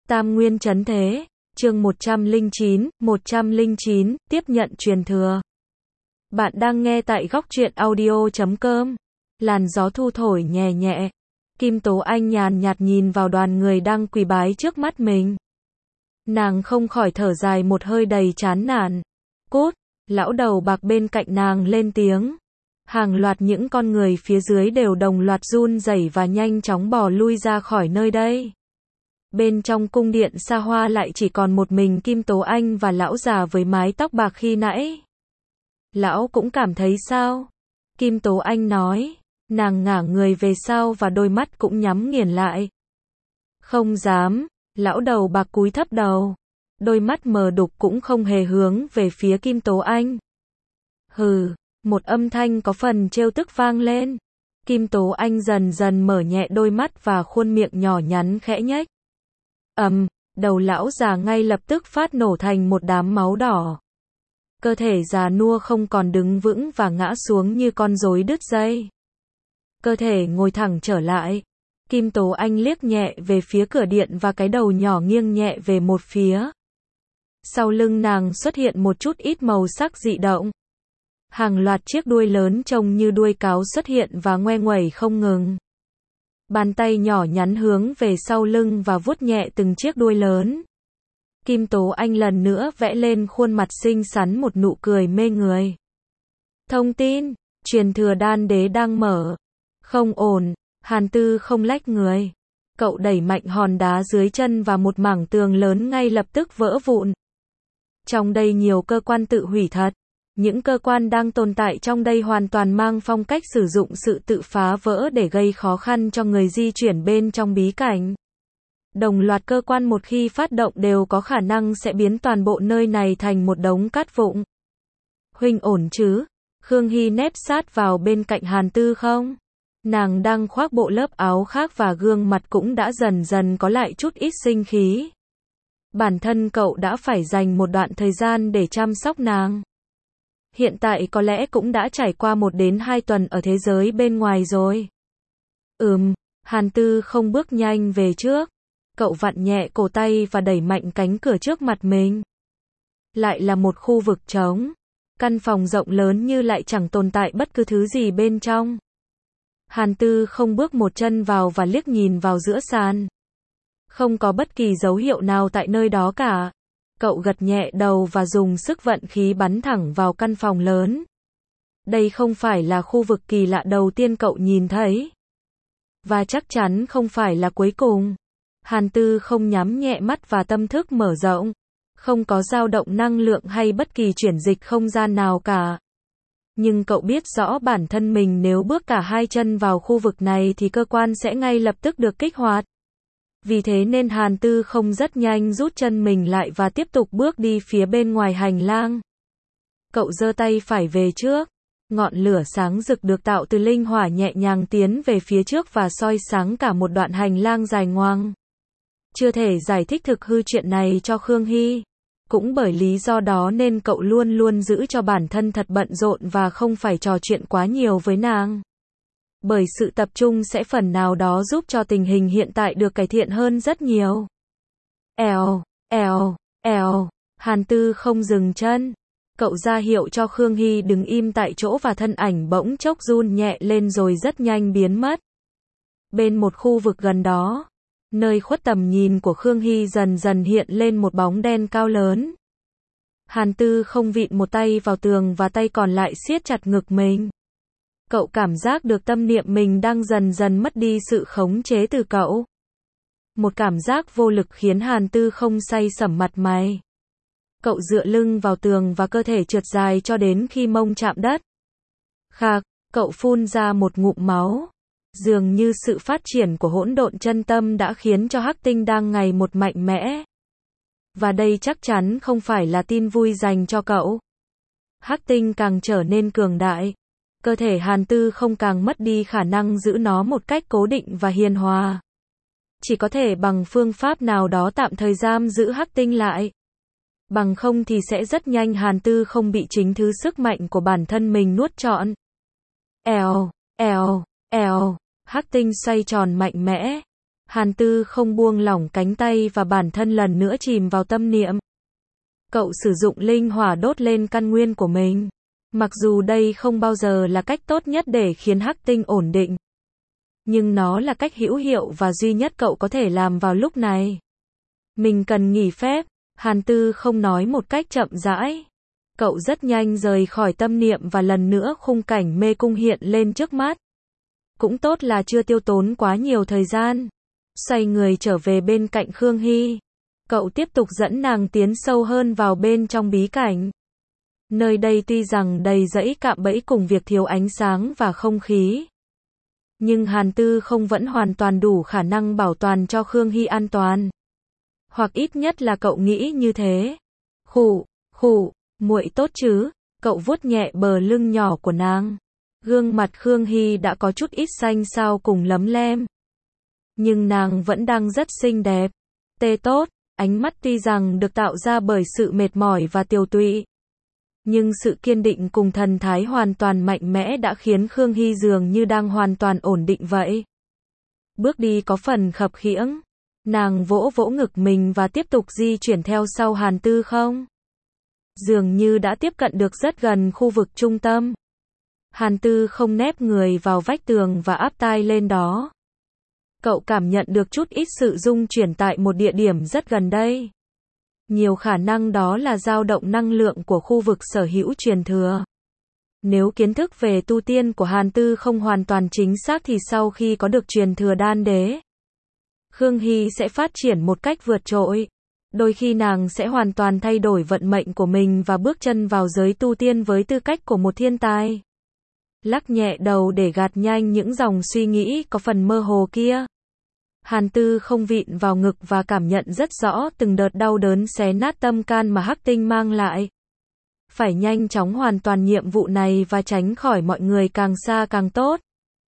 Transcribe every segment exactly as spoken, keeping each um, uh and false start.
Tam Nguyên Chấn Thế, chương một trăm lẻ chín, một trăm lẻ chín, tiếp nhận truyền thừa. Bạn đang nghe tại góc truyện audio chấm com. Làn gió thu thổi nhẹ nhẹ. Kim Tố Anh nhàn nhạt nhìn vào đoàn người đang quỳ bái trước mắt mình. Nàng không khỏi thở dài một hơi đầy chán nản. Cút, lão đầu bạc bên cạnh nàng lên tiếng. Hàng loạt những con người phía dưới đều đồng loạt run rẩy và nhanh chóng bò lui ra khỏi nơi đây. Bên trong cung điện xa hoa lại chỉ còn một mình Kim Tố Anh và lão già với mái tóc bạc khi nãy. Lão cũng cảm thấy sao? Kim Tố Anh nói. Nàng ngả người về sau và đôi mắt cũng nhắm nghiền lại. Không dám, lão đầu bạc cúi thấp đầu. Đôi mắt mờ đục cũng không hề hướng về phía Kim Tố Anh. Hừ, một âm thanh có phần trêu tức vang lên. Kim Tố Anh dần dần mở nhẹ đôi mắt và khuôn miệng nhỏ nhắn khẽ nhếch. Ầm, đầu lão già ngay lập tức phát nổ thành một đám máu đỏ. Cơ thể già nua không còn đứng vững và ngã xuống như con rối đứt dây. Cơ thể ngồi thẳng trở lại. Kim Tố Anh liếc nhẹ về phía cửa điện và cái đầu nhỏ nghiêng nhẹ về một phía. Sau lưng nàng xuất hiện một chút ít màu sắc dị động. Hàng loạt chiếc đuôi lớn trông như đuôi cáo xuất hiện và ngoe nguẩy không ngừng. Bàn tay nhỏ nhắn hướng về sau lưng và vuốt nhẹ từng chiếc đuôi lớn. Kim Tố Anh lần nữa vẽ lên khuôn mặt xinh xắn một nụ cười mê người. Thông tin, truyền thừa đan đế đang mở. Không ổn, Hàn Tư không lách người. Cậu đẩy mạnh hòn đá dưới chân và một mảng tường lớn ngay lập tức vỡ vụn. Trong đây nhiều cơ quan tự hủy thật. Những cơ quan đang tồn tại trong đây hoàn toàn mang phong cách sử dụng sự tự phá vỡ để gây khó khăn cho người di chuyển bên trong bí cảnh. Đồng loạt cơ quan một khi phát động đều có khả năng sẽ biến toàn bộ nơi này thành một đống cát vụn. Huynh ổn chứ? Khương Hy nép sát vào bên cạnh Hàn Tư không? Nàng đang khoác bộ lớp áo khác và gương mặt cũng đã dần dần có lại chút ít sinh khí. Bản thân cậu đã phải dành một đoạn thời gian để chăm sóc nàng. Hiện tại có lẽ cũng đã trải qua một đến hai tuần ở thế giới bên ngoài rồi. Ừm, Hàn Tư không bước nhanh về trước. Cậu vặn nhẹ cổ tay và đẩy mạnh cánh cửa trước mặt mình. Lại là một khu vực trống. Căn phòng rộng lớn như lại chẳng tồn tại bất cứ thứ gì bên trong. Hàn Tư không bước một chân vào và liếc nhìn vào giữa sàn. Không có bất kỳ dấu hiệu nào tại nơi đó cả. Cậu gật nhẹ đầu và dùng sức vận khí bắn thẳng vào căn phòng lớn. Đây không phải là khu vực kỳ lạ đầu tiên cậu nhìn thấy. Và chắc chắn không phải là cuối cùng. Hàn Tư không nhắm nhẹ mắt và tâm thức mở rộng. Không có dao động năng lượng hay bất kỳ chuyển dịch không gian nào cả. Nhưng cậu biết rõ bản thân mình nếu bước cả hai chân vào khu vực này thì cơ quan sẽ ngay lập tức được kích hoạt. Vì thế nên Hàn Tư không rất nhanh rút chân mình lại và tiếp tục bước đi phía bên ngoài hành lang. Cậu giơ tay phải về trước. Ngọn lửa sáng rực được tạo từ linh hỏa nhẹ nhàng tiến về phía trước và soi sáng cả một đoạn hành lang dài ngoằng. Chưa thể giải thích thực hư chuyện này cho Khương Hy. Cũng bởi lý do đó nên cậu luôn luôn giữ cho bản thân thật bận rộn và không phải trò chuyện quá nhiều với nàng. Bởi sự tập trung sẽ phần nào đó giúp cho tình hình hiện tại được cải thiện hơn rất nhiều. Èo, èo, èo, Hàn Tư không dừng chân. Cậu ra hiệu cho Khương Hy đứng im tại chỗ và thân ảnh bỗng chốc run nhẹ lên rồi rất nhanh biến mất. Bên một khu vực gần đó, nơi khuất tầm nhìn của Khương Hy dần dần hiện lên một bóng đen cao lớn. Hàn Tư không vịn một tay vào tường và tay còn lại siết chặt ngực mình. Cậu cảm giác được tâm niệm mình đang dần dần mất đi sự khống chế từ cậu. Một cảm giác vô lực khiến Hàn Tư không say sẩm mặt mày. Cậu dựa lưng vào tường và cơ thể trượt dài cho đến khi mông chạm đất. Khạc, cậu phun ra một ngụm máu. Dường như sự phát triển của hỗn độn chân tâm đã khiến cho Hắc Tinh đang ngày một mạnh mẽ. Và đây chắc chắn không phải là tin vui dành cho cậu. Hắc Tinh càng trở nên cường đại. Cơ thể Hàn Tư không càng mất đi khả năng giữ nó một cách cố định và hiền hòa. Chỉ có thể bằng phương pháp nào đó tạm thời giam giữ Hắc Tinh lại. Bằng không thì sẽ rất nhanh Hàn Tư không bị chính thứ sức mạnh của bản thân mình nuốt trọn. Èo, èo, èo, Hắc Tinh xoay tròn mạnh mẽ. Hàn Tư không buông lỏng cánh tay và bản thân lần nữa chìm vào tâm niệm. Cậu sử dụng linh hỏa đốt lên căn nguyên của mình. Mặc dù đây không bao giờ là cách tốt nhất để khiến hắc tinh ổn định. Nhưng nó là cách hữu hiệu và duy nhất cậu có thể làm vào lúc này. Mình cần nghỉ phép, Hàn Tư không nói một cách chậm rãi. Cậu rất nhanh rời khỏi tâm niệm và lần nữa khung cảnh mê cung hiện lên trước mắt. Cũng tốt là chưa tiêu tốn quá nhiều thời gian. Xoay người trở về bên cạnh Khương Hy. Cậu tiếp tục dẫn nàng tiến sâu hơn vào bên trong bí cảnh. Nơi đây tuy rằng đầy rẫy cạm bẫy cùng việc thiếu ánh sáng và không khí. Nhưng Hàn Tư không vẫn hoàn toàn đủ khả năng bảo toàn cho Khương Hy an toàn. Hoặc ít nhất là cậu nghĩ như thế. Khụ, khụ, muội tốt chứ? Cậu vuốt nhẹ bờ lưng nhỏ của nàng. Gương mặt Khương Hy đã có chút ít xanh xao cùng lấm lem. Nhưng nàng vẫn đang rất xinh đẹp. Tê tốt, ánh mắt tuy rằng được tạo ra bởi sự mệt mỏi và tiều tụy. Nhưng sự kiên định cùng thần thái hoàn toàn mạnh mẽ đã khiến Khương Hy dường như đang hoàn toàn ổn định vậy. Bước đi có phần khập khiễng. Nàng vỗ vỗ ngực mình và tiếp tục di chuyển theo sau Hàn Tư không. Dường như đã tiếp cận được rất gần khu vực trung tâm. Hàn Tư không nép người vào vách tường và áp tai lên đó. Cậu cảm nhận được chút ít sự rung chuyển tại một địa điểm rất gần đây. Nhiều khả năng đó là dao động năng lượng của khu vực sở hữu truyền thừa. Nếu kiến thức về tu tiên của Hàn Tư không hoàn toàn chính xác thì sau khi có được truyền thừa đan đế, Khương Hy sẽ phát triển một cách vượt trội. Đôi khi nàng sẽ hoàn toàn thay đổi vận mệnh của mình và bước chân vào giới tu tiên với tư cách của một thiên tài. Lắc nhẹ đầu để gạt nhanh những dòng suy nghĩ có phần mơ hồ kia. Hàn Tư không vịn vào ngực và cảm nhận rất rõ từng đợt đau đớn xé nát tâm can mà hắc tinh mang lại. Phải nhanh chóng hoàn toàn nhiệm vụ này và tránh khỏi mọi người càng xa càng tốt.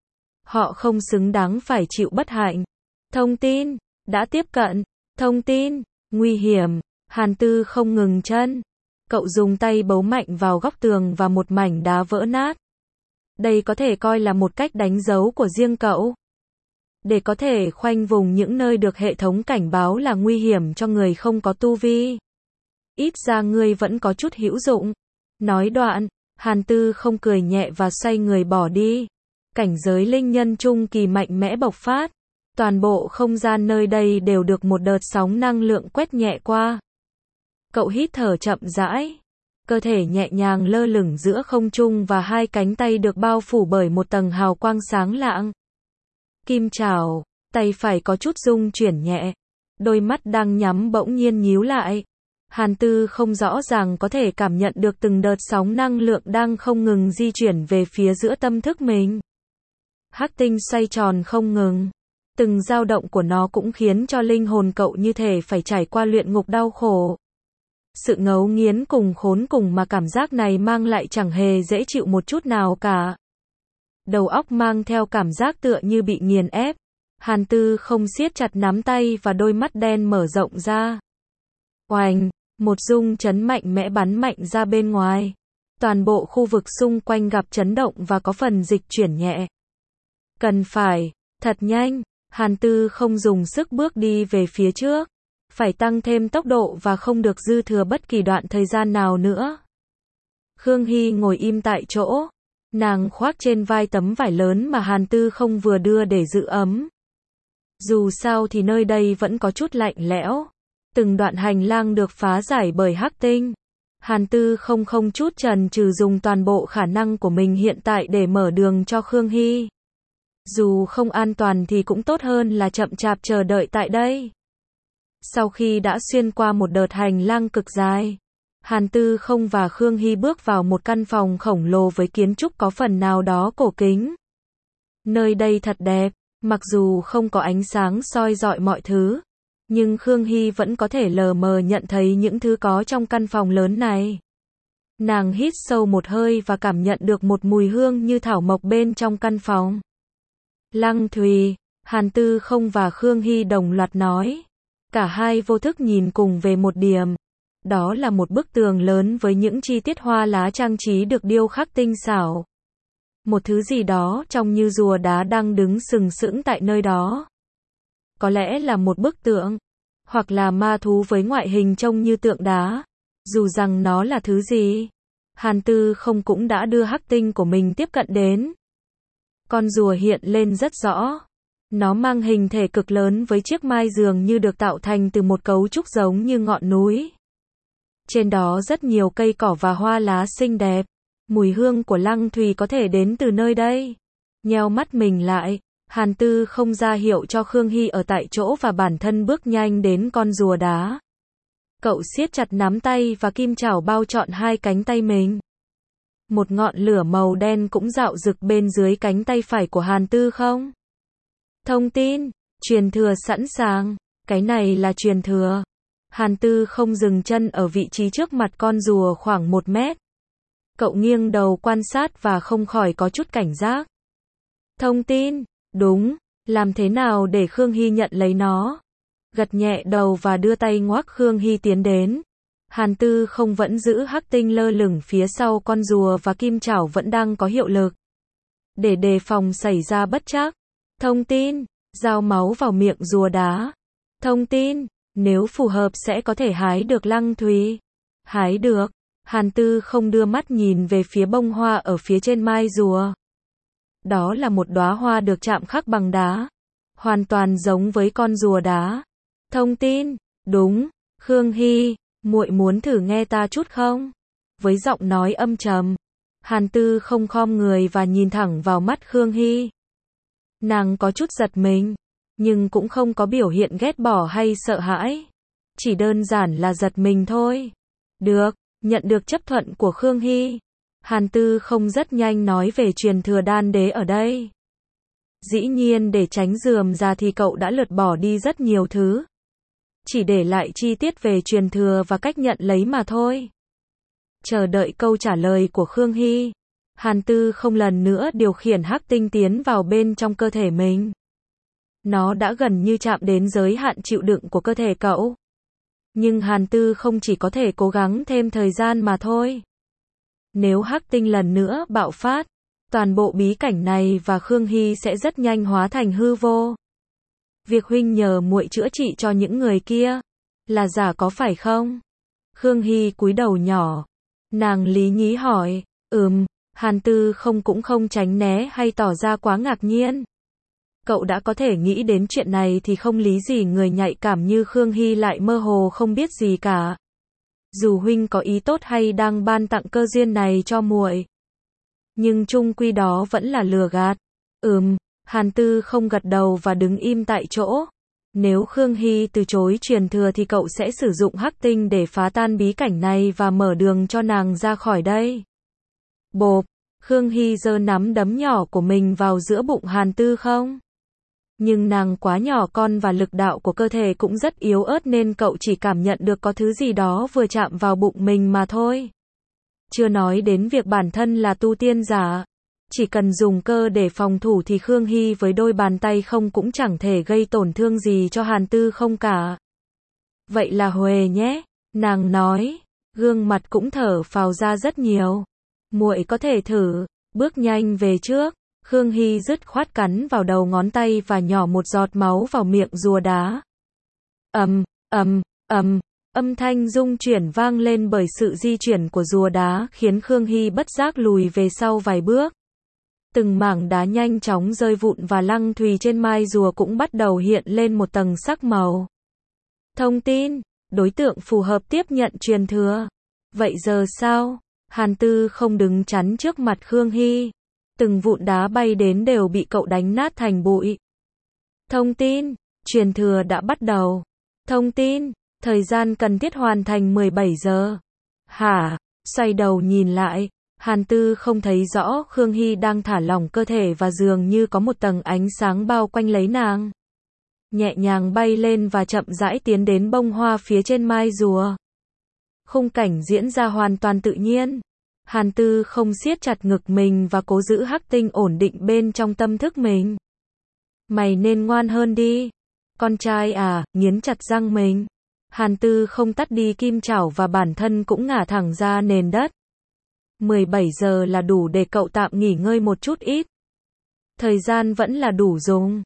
Họ không xứng đáng phải chịu bất hạnh. Thông tin, đã tiếp cận. Thông tin, nguy hiểm. Hàn Tư không ngừng chân. Cậu dùng tay bấu mạnh vào góc tường và một mảnh đá vỡ nát. Đây có thể coi là một cách đánh dấu của riêng cậu. Để có thể khoanh vùng những nơi được hệ thống cảnh báo là nguy hiểm cho người không có tu vi. Ít ra ngươi vẫn có chút hữu dụng. Nói đoạn, Hàn Tư không cười nhẹ và xoay người bỏ đi. Cảnh giới linh nhân trung kỳ mạnh mẽ bộc phát. Toàn bộ không gian nơi đây đều được một đợt sóng năng lượng quét nhẹ qua. Cậu hít thở chậm rãi. Cơ thể nhẹ nhàng lơ lửng giữa không trung và hai cánh tay được bao phủ bởi một tầng hào quang sáng lạng. Kim chảo, tay phải có chút rung chuyển nhẹ. Đôi mắt đang nhắm bỗng nhiên nhíu lại. Hàn Tư không rõ ràng có thể cảm nhận được từng đợt sóng năng lượng đang không ngừng di chuyển về phía giữa tâm thức mình. Hắc tinh xoay tròn không ngừng. Từng dao động của nó cũng khiến cho linh hồn cậu như thể phải trải qua luyện ngục đau khổ. Sự ngấu nghiến cùng khốn cùng mà cảm giác này mang lại chẳng hề dễ chịu một chút nào cả. Đầu óc mang theo cảm giác tựa như bị nghiền ép. Hàn Tư không siết chặt nắm tay và đôi mắt đen mở rộng ra. Oành, một rung chấn mạnh mẽ bắn mạnh ra bên ngoài. Toàn bộ khu vực xung quanh gặp chấn động và có phần dịch chuyển nhẹ. Cần phải, thật nhanh, Hàn Tư không dùng sức bước đi về phía trước. Phải tăng thêm tốc độ và không được dư thừa bất kỳ đoạn thời gian nào nữa. Khương Hy ngồi im tại chỗ. Nàng khoác trên vai tấm vải lớn mà Hàn Tư không vừa đưa để giữ ấm. Dù sao thì nơi đây vẫn có chút lạnh lẽo. Từng đoạn hành lang được phá giải bởi hắc tinh. Hàn Tư không không chút chần chừ dùng toàn bộ khả năng của mình hiện tại để mở đường cho Khương Hy. Dù không an toàn thì cũng tốt hơn là chậm chạp chờ đợi tại đây. Sau khi đã xuyên qua một đợt hành lang cực dài, Hàn Tư không và Khương Hy bước vào một căn phòng khổng lồ với kiến trúc có phần nào đó cổ kính. Nơi đây thật đẹp, mặc dù không có ánh sáng soi rọi mọi thứ, nhưng Khương Hy vẫn có thể lờ mờ nhận thấy những thứ có trong căn phòng lớn này. Nàng hít sâu một hơi và cảm nhận được một mùi hương như thảo mộc bên trong căn phòng. Lăng Thùy, Hàn Tư không và Khương Hy đồng loạt nói. Cả hai vô thức nhìn cùng về một điểm. Đó là một bức tường lớn với những chi tiết hoa lá trang trí được điêu khắc tinh xảo. Một thứ gì đó trông như rùa đá đang đứng sừng sững tại nơi đó. có lẽ là một bức tượng, hoặc là ma thú với ngoại hình trông như tượng đá. Dù rằng nó là thứ gì, Hàn Tư không cũng đã đưa hắc tinh của mình tiếp cận đến. Con rùa hiện lên rất rõ. Nó mang hình thể cực lớn với chiếc mai dường như được tạo thành từ một cấu trúc giống như ngọn núi. Trên đó rất nhiều cây cỏ và hoa lá xinh đẹp. Mùi hương của Lăng Thùy có thể đến từ nơi đây. Nheo mắt mình lại, Hàn Tư không ra hiệu cho Khương Hy ở tại chỗ và bản thân bước nhanh đến con rùa đá. Cậu siết chặt nắm tay và kim chảo bao trọn hai cánh tay mình. Một ngọn lửa màu đen cũng rạo rực bên dưới cánh tay phải của Hàn Tư không? Thông tin, truyền thừa sẵn sàng. Cái này là truyền thừa. Hàn Tư không dừng chân ở vị trí trước mặt con rùa khoảng một mét. Cậu nghiêng đầu quan sát và không khỏi có chút cảnh giác. Thông tin, đúng, làm thế nào để Khương Hy nhận lấy nó? Gật nhẹ đầu và đưa tay ngoắc Khương Hy tiến đến. Hàn Tư không vẫn giữ hắc tinh lơ lửng phía sau con rùa và kim chảo vẫn đang có hiệu lực. Để đề phòng xảy ra bất trắc. Thông tin, giao máu vào miệng rùa đá. Thông tin, nếu phù hợp sẽ có thể hái được Lăng Thùy. Hái được. Hàn Tư không đưa mắt nhìn về phía bông hoa ở phía trên mai rùa. Đó là một đóa hoa được chạm khắc bằng đá. Hoàn toàn giống với con rùa đá. Thông tin, đúng, Khương Hy, muội muốn thử nghe ta chút không? Với giọng nói âm trầm, Hàn Tư không khom người và nhìn thẳng vào mắt Khương Hy. Nàng có chút giật mình, nhưng cũng không có biểu hiện ghét bỏ hay sợ hãi. Chỉ đơn giản là giật mình thôi. Được, nhận được chấp thuận của Khương Hy. Hàn Tư không rất nhanh nói về truyền thừa đan đế ở đây. Dĩ nhiên để tránh rườm rà thì cậu đã lược bỏ đi rất nhiều thứ. Chỉ để lại chi tiết về truyền thừa và cách nhận lấy mà thôi. Chờ đợi câu trả lời của Khương Hy. Hàn Tư không lần nữa điều khiển hắc tinh tiến vào bên trong cơ thể mình. Nó đã gần như chạm đến giới hạn chịu đựng của cơ thể cậu. Nhưng Hàn Tư không chỉ có thể cố gắng thêm thời gian mà thôi. Nếu hắc tinh lần nữa bạo phát, toàn bộ bí cảnh này và Khương Hy sẽ rất nhanh hóa thành hư vô. Việc huynh nhờ muội chữa trị cho những người kia là giả có phải không? Khương Hy cúi đầu nhỏ. Nàng lý nhí hỏi. Ừm, Hàn Tư không cũng không tránh né hay tỏ ra quá ngạc nhiên. Cậu đã có thể nghĩ đến chuyện này thì không lý gì người nhạy cảm như Khương Hy lại mơ hồ không biết gì cả. Dù huynh có ý tốt hay đang ban tặng cơ duyên này cho muội, nhưng chung quy đó vẫn là lừa gạt. Ừm, Hàn Tư không gật đầu và đứng im tại chỗ. Nếu Khương Hy từ chối truyền thừa thì cậu sẽ sử dụng hắc tinh để phá tan bí cảnh này và mở đường cho nàng ra khỏi đây. Bộp, Khương Hy giơ nắm đấm nhỏ của mình vào giữa bụng Hàn Tư không? Nhưng nàng quá nhỏ con và lực đạo của cơ thể cũng rất yếu ớt nên cậu chỉ cảm nhận được có thứ gì đó vừa chạm vào bụng mình mà thôi. Chưa nói đến việc bản thân là tu tiên giả. Chỉ cần dùng cơ để phòng thủ thì Khương Hy với đôi bàn tay không cũng chẳng thể gây tổn thương gì cho Hàn Tư không cả. Vậy là huề nhé, nàng nói, gương mặt cũng thở phào ra rất nhiều. Muội có thể thử, bước nhanh về trước. Khương Hy dứt khoát cắn vào đầu ngón tay và nhỏ một giọt máu vào miệng rùa đá. Ầm, ầm, ầm, âm thanh rung chuyển vang lên bởi sự di chuyển của rùa đá khiến Khương Hy bất giác lùi về sau vài bước. Từng mảng đá nhanh chóng rơi vụn và Lăng Thùy trên mai rùa cũng bắt đầu hiện lên một tầng sắc màu. Thông tin, đối tượng phù hợp tiếp nhận truyền thừa. Vậy giờ sao? Hàn Tư không đứng chắn trước mặt Khương Hy. Từng vụn đá bay đến đều bị cậu đánh nát thành bụi. Thông tin, truyền thừa đã bắt đầu. Thông tin, thời gian cần thiết hoàn thành mười bảy giờ. Hả? Xoay đầu nhìn lại, Hàn Tư không thấy rõ Khương Hy đang thả lỏng cơ thể và dường như có một tầng ánh sáng bao quanh lấy nàng. Nhẹ nhàng bay lên và chậm rãi tiến đến bông hoa phía trên mai rùa. Khung cảnh diễn ra hoàn toàn tự nhiên. Hàn Tư không siết chặt ngực mình và cố giữ hắc tinh ổn định bên trong tâm thức mình. Mày nên ngoan hơn đi. Con trai à, nghiến chặt răng mình. Hàn Tư không tắt đi kim chảo và bản thân cũng ngả thẳng ra nền đất. mười bảy giờ là đủ để cậu tạm nghỉ ngơi một chút ít. Thời gian vẫn là đủ dùng.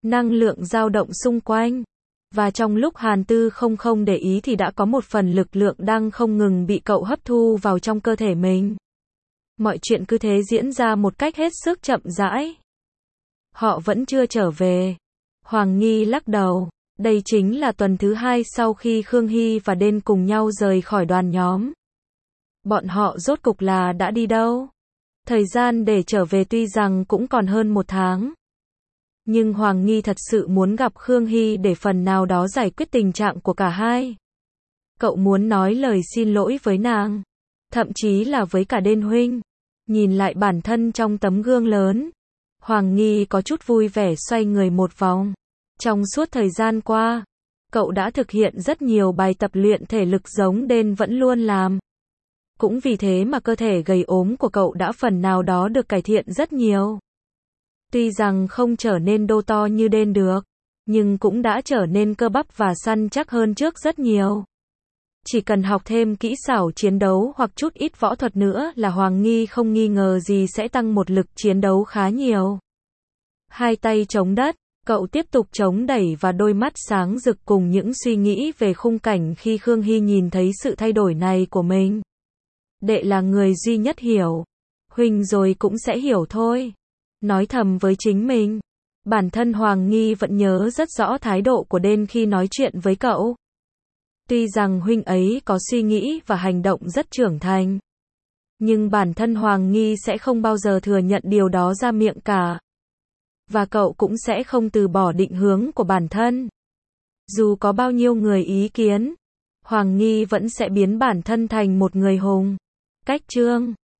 năng lượng dao động xung quanh. Và trong lúc Hàn Tư không không để ý thì đã có một phần lực lượng đang không ngừng bị cậu hấp thu vào trong cơ thể mình. Mọi chuyện cứ thế diễn ra một cách hết sức chậm rãi. Họ vẫn chưa trở về. Hoàng Nghi lắc đầu. Đây chính là tuần thứ hai sau khi Khương Hy và Đên cùng nhau rời khỏi đoàn nhóm. Bọn họ rốt cục là đã đi đâu? Thời gian để trở về tuy rằng cũng còn hơn một tháng. Nhưng Hoàng Nghi thật sự muốn gặp Khương Hy để phần nào đó giải quyết tình trạng của cả hai. Cậu muốn nói lời xin lỗi với nàng. Thậm chí là với cả Đên huynh. Nhìn lại bản thân trong tấm gương lớn. Hoàng Nghi có chút vui vẻ xoay người một vòng. Trong suốt thời gian qua, cậu đã thực hiện rất nhiều bài tập luyện thể lực giống Đên vẫn luôn làm. Cũng vì thế mà cơ thể gầy ốm của cậu đã phần nào đó được cải thiện rất nhiều. Tuy rằng không trở nên đô to như Đên được, nhưng cũng đã trở nên cơ bắp và săn chắc hơn trước rất nhiều. Chỉ cần học thêm kỹ xảo chiến đấu hoặc chút ít võ thuật nữa là Hoàng Nghi không nghi ngờ gì sẽ tăng một lực chiến đấu khá nhiều. Hai tay chống đất, cậu tiếp tục chống đẩy và đôi mắt sáng rực cùng những suy nghĩ về khung cảnh khi Khương Hy nhìn thấy sự thay đổi này của mình. Đệ là người duy nhất hiểu. Huynh rồi cũng sẽ hiểu thôi. Nói thầm với chính mình. Bản thân Hoàng Nghi vẫn nhớ rất rõ thái độ của Đên khi nói chuyện với cậu. Tuy rằng huynh ấy có suy nghĩ và hành động rất trưởng thành. Nhưng bản thân Hoàng Nghi sẽ không bao giờ thừa nhận điều đó ra miệng cả. Và cậu cũng sẽ không từ bỏ định hướng của bản thân. Dù có bao nhiêu người ý kiến, Hoàng Nghi vẫn sẽ biến bản thân thành một người hùng. Cách chương